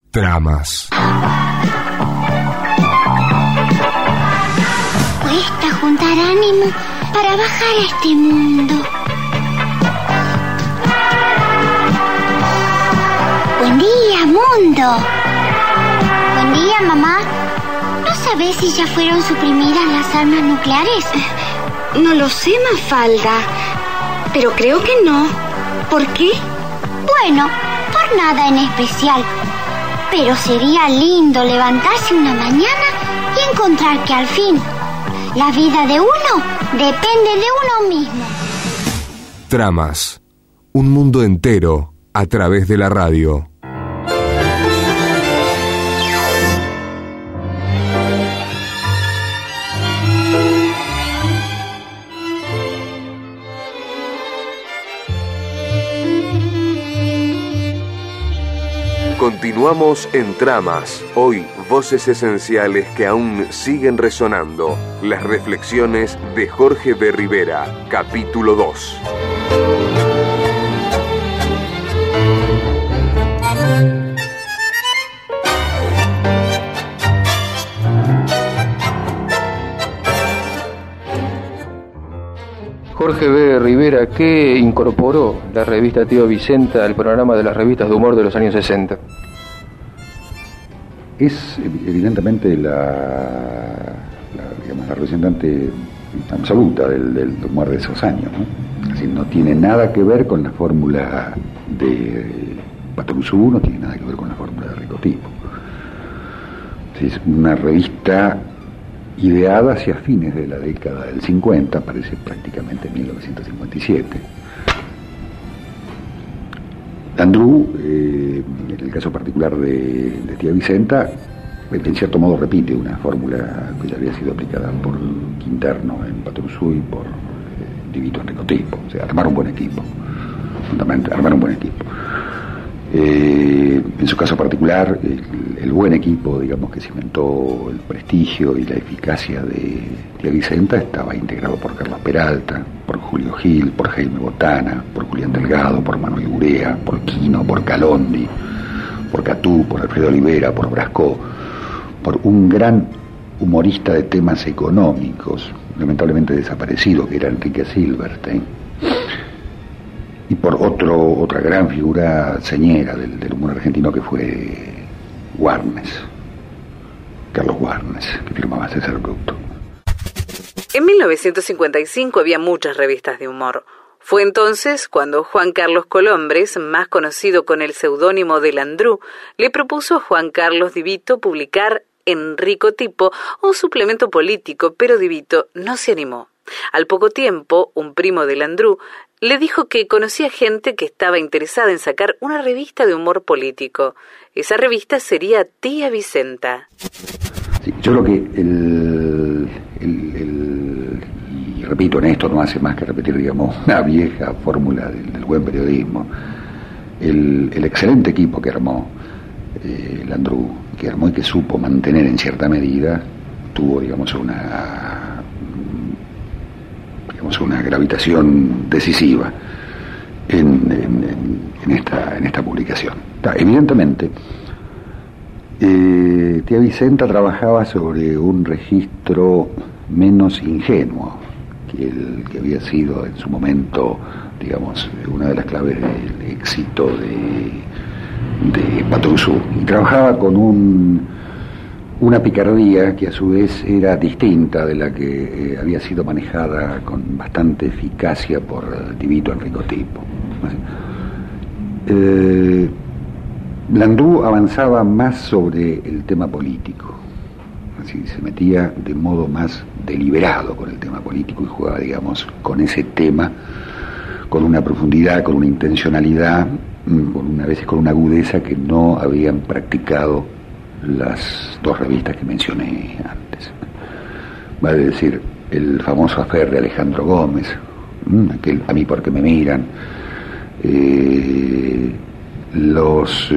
Tramas. Cuesta juntar ánimo para bajar a este mundo. Buen día, mundo. Buen día, mamá. ¿No sabés si ya fueron suprimidas las armas nucleares? No lo sé, Mafalda, pero creo que no. ¿Por qué? Bueno, por nada en especial. Pero sería lindo levantarse una mañana y encontrar que al fin la vida de uno depende de uno mismo. Tramas. Un mundo entero a través de la radio. Continuamos en Tramas. Hoy, voces esenciales que aún siguen resonando. Las reflexiones de Jorge B. Rivera, capítulo 2. Jorge B. Rivera, ¿qué incorporó la revista Tío Vicenta al programa de las revistas de humor de los años 60? Es evidentemente la representante absoluta del humor de esos años, ¿no? Así, no tiene nada que ver con la fórmula de Patrusú, no tiene nada que ver con la fórmula de Ricotipo. Es una revista ideada hacia fines de la década del 50, parece prácticamente 1957. Landru, en el caso particular de Tía Vicenta, en cierto modo repite una fórmula que ya había sido aplicada por Quinterno en Patrusú y por Divito en Ricotipo. O sea, armar un buen equipo, fundamentalmente armar un buen equipo. En su caso particular, el buen equipo, digamos, que cimentó el prestigio y la eficacia de Tía Vicenta estaba integrado por Carlos Peralta, por Julio Gil, por Jaime Botana, por Julián Delgado, por Manuel Urea, por Quino, por Calondi, por Catú, por Alfredo Olivera, por Brasco, por un gran humorista de temas económicos, lamentablemente desaparecido, que era Enrique Silverstein, y por otra gran figura señera del humor argentino, que fue Warnes, Carlos Warnes, que firmaba César Bruto. En 1955 había muchas revistas de humor. Fue entonces cuando Juan Carlos Colombres, más conocido con el seudónimo de Landru, le propuso a Juan Carlos Divito publicar en Ricotipo un suplemento político, pero Divito no se animó. Al poco tiempo, un primo de Landru le dijo que conocía gente que estaba interesada en sacar una revista de humor político. Esa revista sería Tía Vicenta. Sí, yo creo que y repito, en esto no hace más que repetir, digamos, una vieja fórmula del buen periodismo. El excelente equipo que armó Landru, que armó y que supo mantener en cierta medida, tuvo, digamos, una gravitación decisiva en esta publicación. Evidentemente, Tía Vicenta trabajaba sobre un registro menos ingenuo que el que había sido en su momento, digamos, una de las claves del éxito de Patrusú. Y trabajaba con una picardía que a su vez era distinta de la que había sido manejada con bastante eficacia por Divito en Ricotipo. Landru avanzaba más sobre el tema político, así se metía de modo más deliberado con el tema político y jugaba, digamos, con ese tema con una profundidad, con una intencionalidad, a veces con una agudeza que no habían practicado las dos revistas que mencioné antes. Vale decir, el famoso affair de Alejandro Gómez, aquel A mí porque me miran, los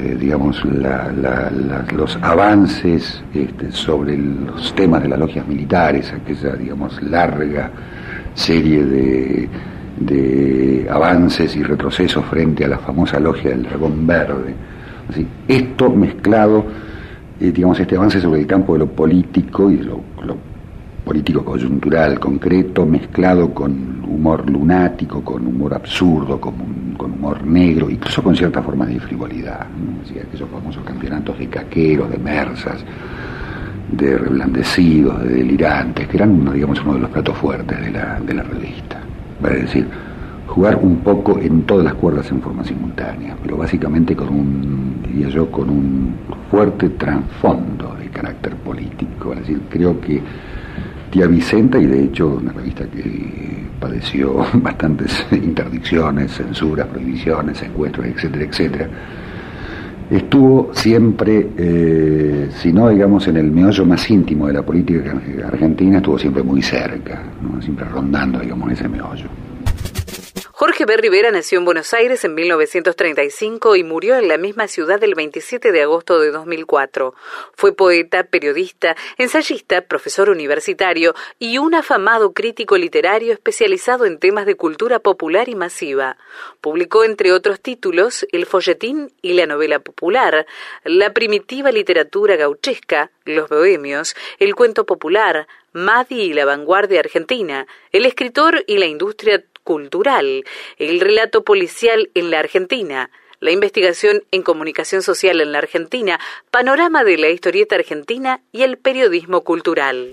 avances sobre los temas de las logias militares, aquella, digamos, larga serie de avances y retrocesos frente a la famosa logia del Dragón Verde, Así, esto mezclado, digamos, este avance sobre el campo de lo político y de lo político coyuntural, concreto, mezclado con humor lunático, con humor absurdo, con humor negro, incluso con ciertas formas de frivolidad, ¿no? Así, aquellos famosos campeonatos de caqueros, de mersas, de reblandecidos, de delirantes, que eran, digamos, uno de los platos fuertes de la revista. Es decir, jugar un poco en todas las cuerdas en forma simultánea, pero básicamente con un fuerte trasfondo de carácter político. Es decir, creo que Tía Vicenta, y de hecho una revista que padeció bastantes interdicciones, censuras, prohibiciones, secuestros, etcétera, etcétera, estuvo siempre, si no digamos en el meollo más íntimo de la política argentina, estuvo siempre muy cerca, ¿no? Siempre rondando, digamos, ese meollo. Jorge B. Rivera nació en Buenos Aires en 1935 y murió en la misma ciudad el 27 de agosto de 2004. Fue poeta, periodista, ensayista, profesor universitario y un afamado crítico literario especializado en temas de cultura popular y masiva. Publicó, entre otros títulos, El folletín y la novela popular, la primitiva literatura gauchesca, Los bohemios, el cuento popular, Madi y la vanguardia argentina, El escritor y la industria cultural, el relato policial en la Argentina, la investigación en comunicación social en la Argentina, panorama de la historieta argentina y el periodismo cultural.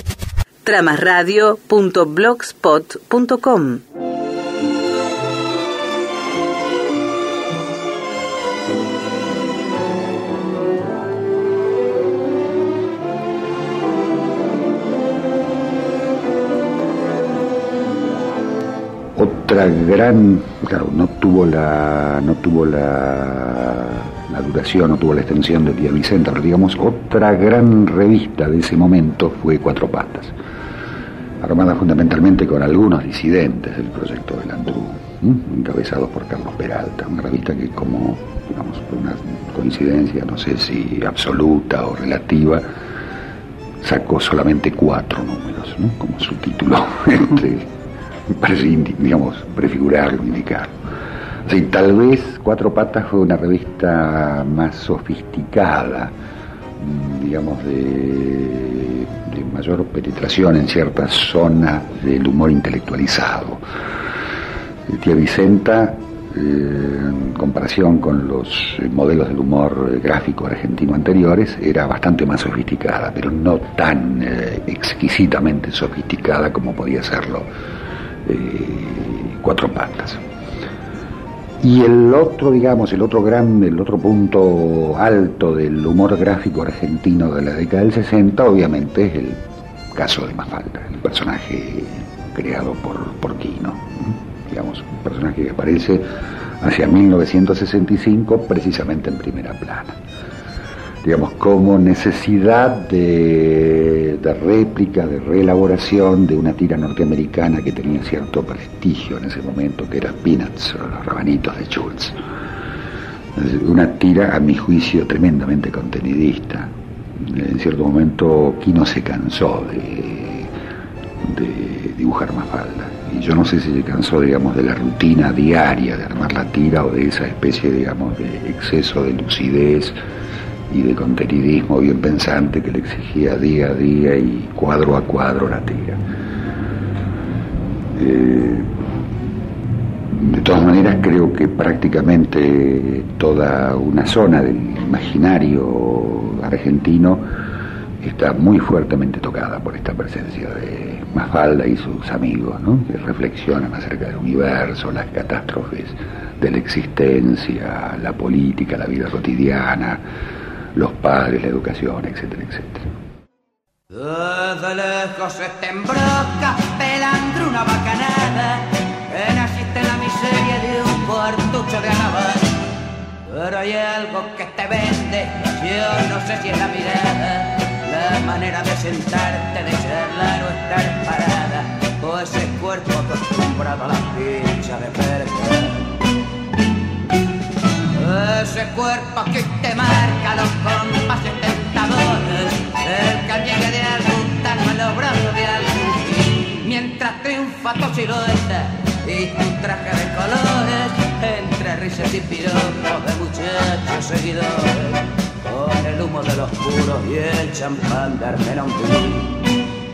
tramasradio.blogspot.com. Otra gran, claro, no tuvo la duración, no tuvo la extensión de Tía Vicenta, pero digamos, otra gran revista de ese momento fue Cuatro Patas, armada fundamentalmente con algunos disidentes del proyecto de Landru, encabezados por Carlos Peralta, una revista que, como, digamos, por una coincidencia, no sé si absoluta o relativa, sacó solamente 4 números, ¿no? Como su título parece, digamos, prefigurarlo, indicarlo. Sí, tal vez Cuatro Patas fue una revista más sofisticada, digamos, de mayor penetración en ciertas zonas del humor intelectualizado. Tía Vicenta, en comparación con los modelos del humor gráfico argentino anteriores, era bastante más sofisticada, pero no tan exquisitamente sofisticada como podía serlo Cuatro Patas. Y el otro, digamos, el otro punto alto del humor gráfico argentino de la década del 60, obviamente, es el caso de Mafalda, el personaje creado por Quino, digamos, un personaje que aparece hacia 1965 precisamente en primera plana, digamos, como necesidad de réplica, de reelaboración de una tira norteamericana que tenía cierto prestigio en ese momento, que era Peanuts, o los rabanitos de Schultz. Una tira, a mi juicio, tremendamente contenidista. En cierto momento Quino se cansó de dibujar Mafalda, y yo no sé si se cansó, digamos, de la rutina diaria de armar la tira, o de esa especie, digamos, de exceso de lucidez y de contenidismo bien pensante que le exigía día a día y cuadro a cuadro la tira. De todas maneras, creo que prácticamente toda una zona del imaginario argentino está muy fuertemente tocada por esta presencia de Mafalda y sus amigos, ¿no? Que reflexionan acerca del universo, las catástrofes de la existencia, la política, la vida cotidiana, los padres, la educación, etcétera, etcétera. Desde lejos se te embroca pelando una bacanada, que naciste en la miseria de un cuartucho de alabar. Pero hay algo que te vende, yo no sé si es la mirada, la manera de sentarte, de charlar o estar parada, o ese cuerpo acostumbrado a la pincha de perca. Ese cuerpo que te marca los compases tentadores, el cañegue de algún tango en los brazos de algún, mientras triunfa tu silueta y tu traje de colores, entre risas y piropos de muchachos seguidores, con el humo de los puros y el champán de Armenonville.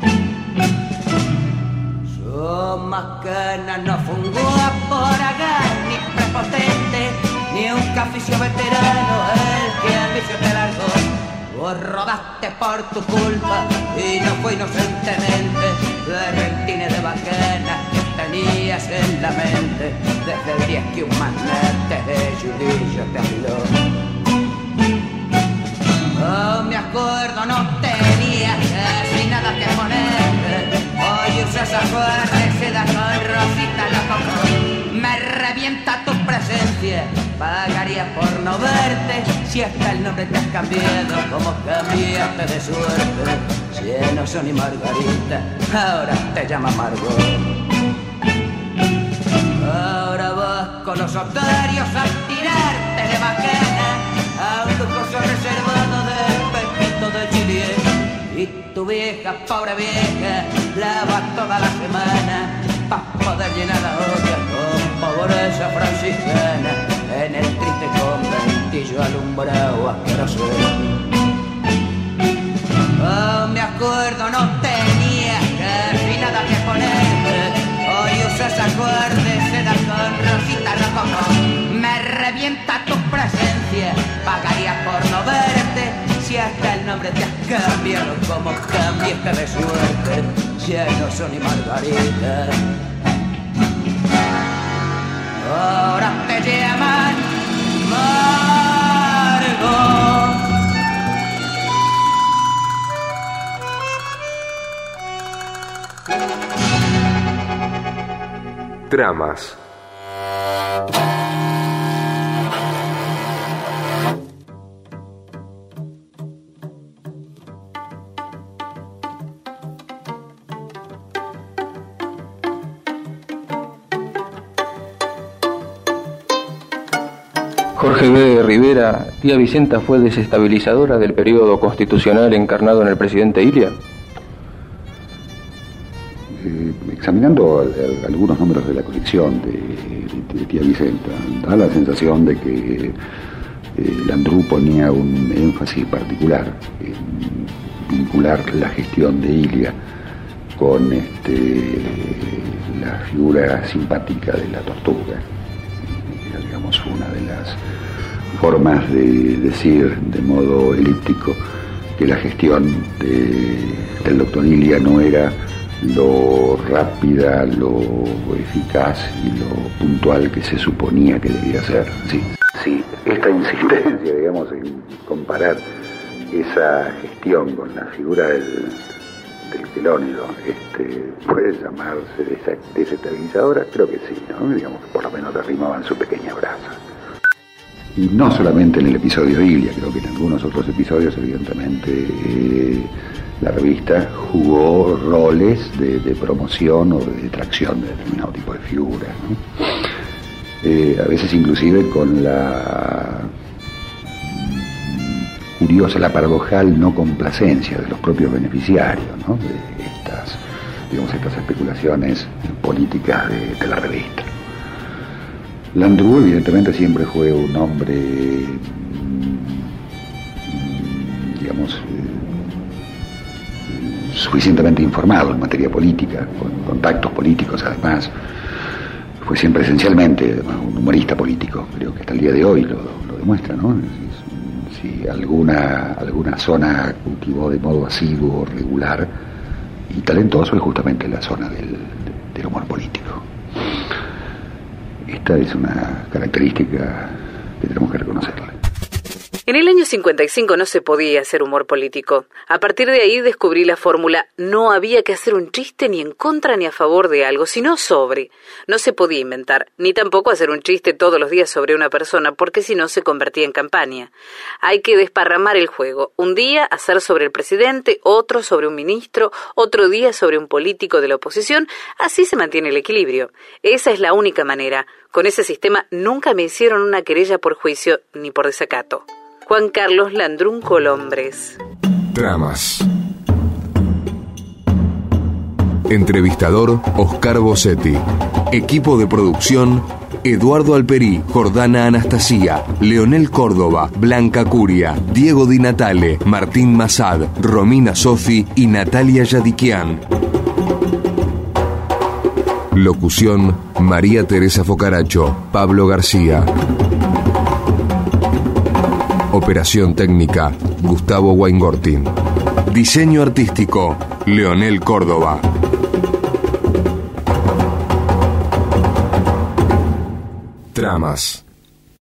Su macana no fue un guapo aragán ni prepotente, ni un caficio veterano el que a mí se te largó. Vos rodaste por tu culpa y no fue inocentemente de rentines de bacanas que tenías en la mente desde el día que un magnate de Judillo te afiló. Oh, me acuerdo, no tenías casi nada que ponerte. Hoy usas ajuar de seda con rosita loco. Me revienta tu presencia, pagaría por no verte. Si hasta el nombre te has cambiado, como cambiaste de suerte. Si ya no son ni Margarita, ahora te llama Margot. Ahora vas con los otarios a tirarte de bacana a un lujoso reservado del Pepito de Chile. Y tu vieja, pobre vieja, lava toda la semana pa' poder llenar la olla con pobreza franciscana en el triste conventillo alumbrado asqueroso. Oh, me acuerdo, no tenía casi nada que ponerte. Hoy usas ajuar de seda con rosita rococo. Me revienta tu presencia, pagaría por no verte. Si hasta el nombre te has cambiado, como cambiaste de suerte. Ya no son ni Margarita, ahora te llaman Margot. Tramas. Jorge B. Rivera, tía Vicenta fue desestabilizadora del periodo constitucional encarnado en el presidente Ilia. Examinando algunos números de la colección de tía Vicenta, da la sensación de que Landru ponía un énfasis particular en vincular la gestión de Ilia con la figura simpática de la tortuga. Era, digamos, una de las formas de decir de modo elíptico que la gestión del doctor Ilia no era lo rápida, lo eficaz y lo puntual que se suponía que debía ser. Sí, esta insistencia, digamos, en comparar esa gestión con la figura del quelónido, puede llamarse desestabilizadora, creo que sí, ¿no? Digamos que por lo menos derrimaban su pequeña brasa. Y no solamente en el episodio Ilia, creo que en algunos otros episodios, evidentemente, la revista jugó roles de promoción o de detracción de determinado tipo de figuras, ¿no? A veces inclusive con la curiosa, la paradojal no complacencia de los propios beneficiarios, ¿no? De estas especulaciones políticas de la revista. Landru evidentemente siempre fue un hombre, digamos, suficientemente informado en materia política, con contactos políticos además. Fue siempre esencialmente un humorista político, creo que hasta el día de hoy lo demuestra, ¿no? Si alguna zona cultivó de modo asiduo, regular y talentoso, es justamente la zona del humor político. Esta es una característica que tenemos que reconocerle. En el año 55 no se podía hacer humor político. A partir de ahí descubrí la fórmula: no había que hacer un chiste ni en contra ni a favor de algo, sino sobre. No se podía inventar, ni tampoco hacer un chiste todos los días sobre una persona, porque si no se convertía en campaña. Hay que desparramar el juego. Un día hacer sobre el presidente, otro sobre un ministro, otro día sobre un político de la oposición. Así se mantiene el equilibrio. Esa es la única manera. Con ese sistema nunca me hicieron una querella por juicio ni por desacato. Juan Carlos Landrún Colombres. Tramas. Entrevistador, Oscar Bossetti. Equipo de producción, Eduardo Alperí, Jordana Anastasia, Leonel Córdoba, Blanca Curia, Diego Di Natale, Martín Massad, Romina Sofi y Natalia Yadikian. Locución, María Teresa Focaracho, Pablo García. Operación técnica, Gustavo Weingortin. Diseño artístico, Leonel Córdoba. Tramas.